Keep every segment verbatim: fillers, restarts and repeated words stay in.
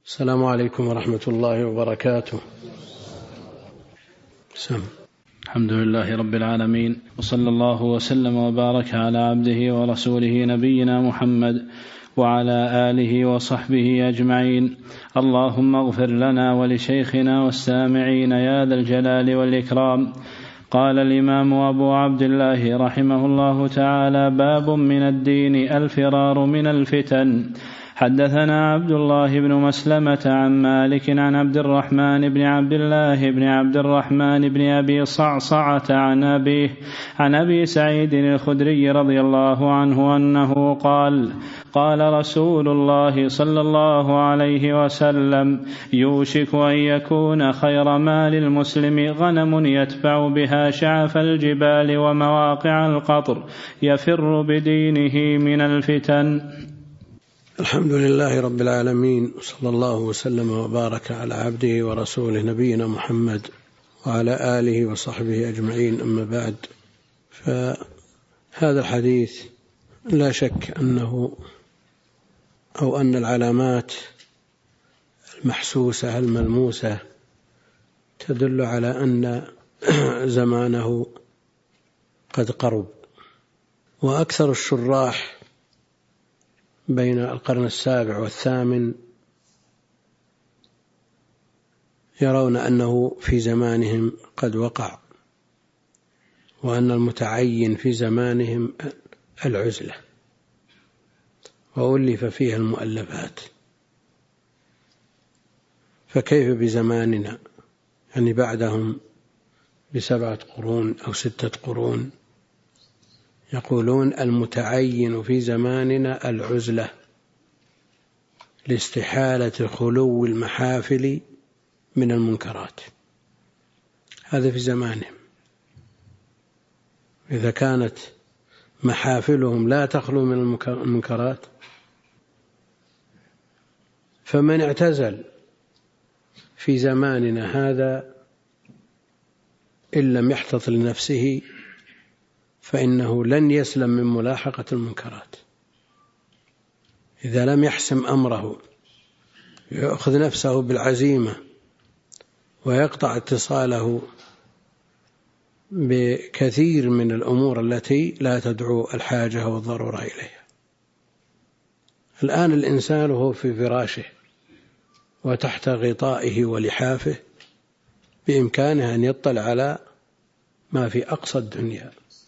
السلام عليكم ورحمة الله وبركاته. سم. الحمد لله رب العالمين، وصلى الله وسلم وبارك على عبده ورسوله نبينا محمد وعلى آله وصحبه أجمعين. اللهم اغفر لنا ولشيخنا والسامعين يا ذا الجلال والإكرام. قال الإمام أبو عبد الله رحمه الله تعالى: باب من الدين الفرار من الفتن. حدثنا عبد الله بن مسلمة عن مالك عن عبد الرحمن بن عبد الله بن عبد الرحمن بن أبي صعصعة عن أبيه عن أبي سعيد الخدري رضي الله عنه أنه قال: قال رسول الله صلى الله عليه وسلم: يوشك أن يكون خير مال المسلم غنم يتبع بها شعف الجبال ومواقع القطر يفر بدينه من الفتن. الحمد لله رب العالمين، صلى الله وسلم وبارك على عبده ورسوله نبينا محمد وعلى آله وصحبه أجمعين. أما بعد، فهذا الحديث لا شك أنه أو أن العلامات المحسوسة الملموسة تدل على أن زمانه قد قرب. وأكثر الشراح بين القرن السابع والثامن يرون أنه في زمانهم قد وقع، وأن المتعين في زمانهم العزلة، وألف فيها المؤلفات. فكيف بزماننا، يعني بعدهم بسبعة قرون أو ستة قرون؟ يقولون المتعين في زماننا العزلة لاستحالة خلو المحافل من المنكرات. هذا في زمانهم. إذا كانت محافلهم لا تخلو من المنكرات، فمن اعتزل في زماننا هذا إن لم يحتط لنفسه فإنه لن يسلم من ملاحقة المنكرات. إذا لم يحسم أمره يأخذ نفسه بالعزيمة ويقطع اتصاله بكثير من الأمور التي لا تدعو الحاجة والضرورة إليها. الآن الإنسان هو في فراشه وتحت غطائه ولحافه بإمكانه أن يطلع على ما في أقصى الدنيا.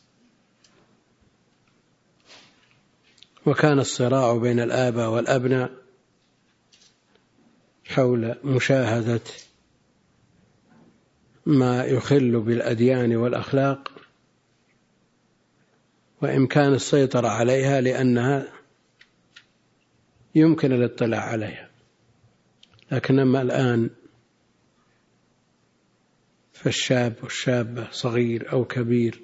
وكان الصراع بين الآباء والأبناء حول مشاهدة ما يخل بالأديان والأخلاق وإمكان السيطرة عليها، لأنها يمكن الاطلاع عليها. لكن أما الآن فالشاب والشابة صغير أو كبير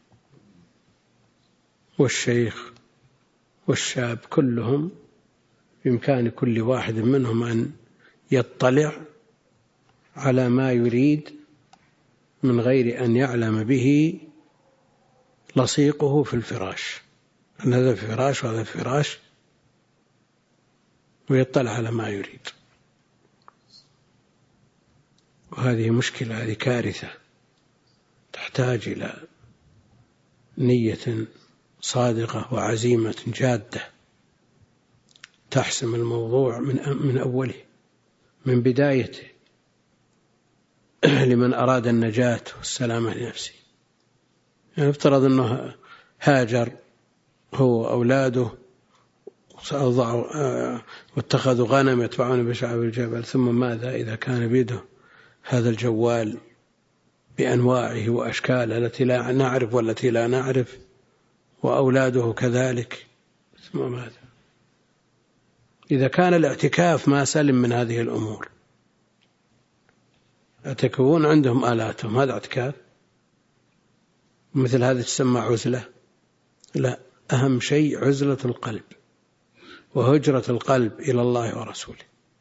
والشيخ والشاب كلهم بإمكان كل واحد منهم أن يطلع على ما يريد من غير أن يعلم به لصيقه في الفراش، أن هذا فراش وهذا فراش، ويطلع على ما يريد. وهذه مشكلة، هذه كارثة تحتاج إلى نية صادقة وعزيمة جادة تحسم الموضوع من من أوله، من بدايته، لمن أراد النجاة والسلامة لنفسه. يعني افترض أنه هاجر هو وأولاده واتخذوا غنم يتبعون بشعب الجبل، ثم ماذا إذا كان بيده هذا الجوال بأنواعه وأشكاله التي لا نعرف والتي لا نعرف، وأولاده كذلك، ثم ماذا إذا كان الاعتكاف ما سلم من هذه الأمور؟ يعتكفون عندهم آلاتهم، هذا اعتكاف؟ مثل هذا تسمى عزلة؟ لا، أهم شيء عزلة القلب وهجرة القلب إلى الله ورسوله.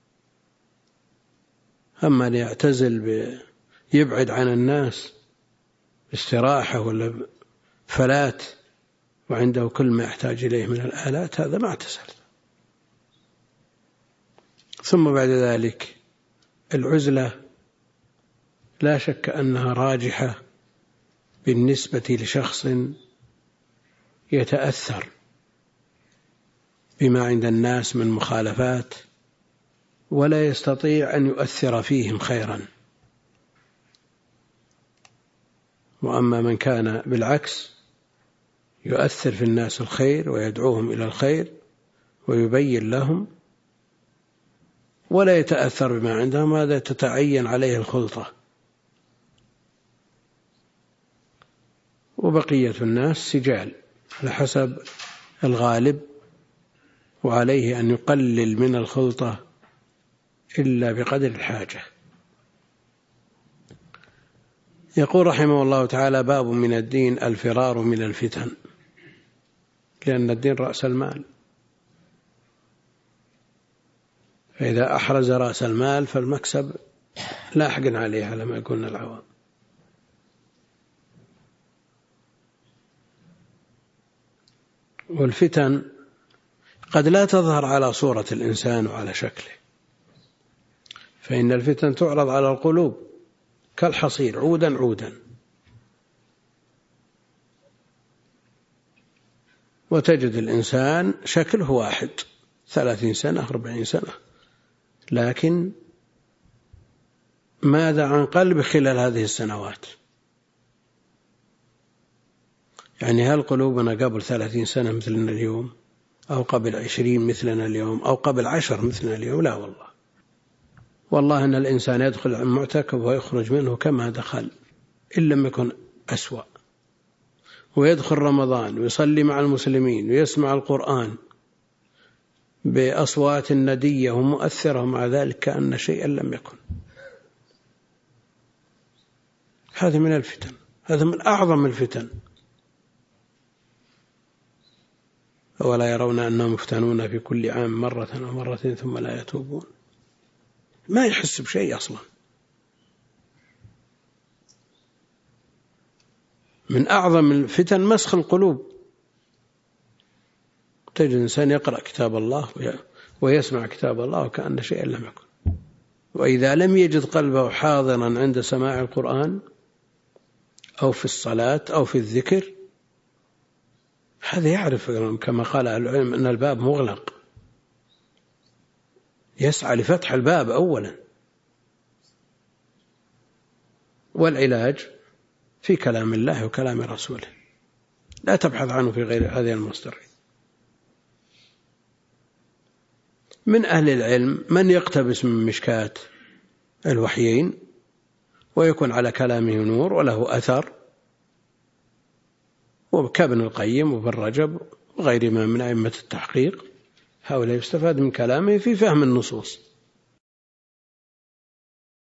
أما ليعتزل يبعد عن الناس استراحة ولا فلات وعنده كل ما يحتاج إليه من الآلات، هذا ما اعتزل. ثم بعد ذلك العزلة لا شك أنها راجحة بالنسبة لشخص يتأثر بما عند الناس من مخالفات ولا يستطيع أن يؤثر فيهم خيرا. وأما من كان بالعكس يؤثر في الناس الخير ويدعوهم إلى الخير ويبين لهم ولا يتأثر بما عندهم، هذا تتعين عليه الخلطة. وبقية الناس سجال على حسب الغالب، وعليه أن يقلل من الخلطة إلا بقدر الحاجة. يقول رحمه الله تعالى: باب من الدين الفرار من الفتن، لأن الدين رأس المال، فإذا أحرز رأس المال فالمكسب لاحق عليه على ما يقولنا العوام. والفتن قد لا تظهر على صورة الإنسان وعلى شكله، فإن الفتن تعرض على القلوب كالحصير عودا عودا، وتجد الإنسان شكله واحد ثلاثين سنة أربعين سنة، لكن ماذا عن قلب خلال هذه السنوات؟ يعني هل قلوبنا قبل ثلاثين سنة مثلنا اليوم، أو قبل عشرين مثلنا اليوم، أو قبل عشر مثلنا اليوم؟ لا والله. والله أن الإنسان يدخل المعتكف ويخرج منه كما دخل إن لم يكن أسوأ، ويدخل رمضان ويصلي مع المسلمين ويسمع القرآن بأصوات ندية ومؤثرة، مع ذلك كأن شيئا لم يكن. هذا من الفتن، هذا من أعظم الفتن. ولا يرون أنهم يفتنون في كل عام مرة أو مرتين ثم لا يتوبون؟ ما يحس بشيء أصلا. من أعظم الفتن مسخ القلوب. تجد إنسان يقرأ كتاب الله ويسمع كتاب الله وكأن شيئا لم يكن، وإذا لم يجد قلبه حاضرا عند سماع القرآن أو في الصلاة أو في الذكر، هذا يعرف كما قال العلم أن الباب مغلق، يسعى لفتح الباب أولا. والعلاج في كلام الله وكلام رسوله، لا تبحث عنه في غير هذه المصدرين. من أهل العلم من يقتبس من مشكاة الوحيين ويكون على كلامه نور وله أثر، وكابن القيم وابن رجب وغيرهما من أئمة التحقيق، هؤلاء يستفاد من كلامه في فهم النصوص.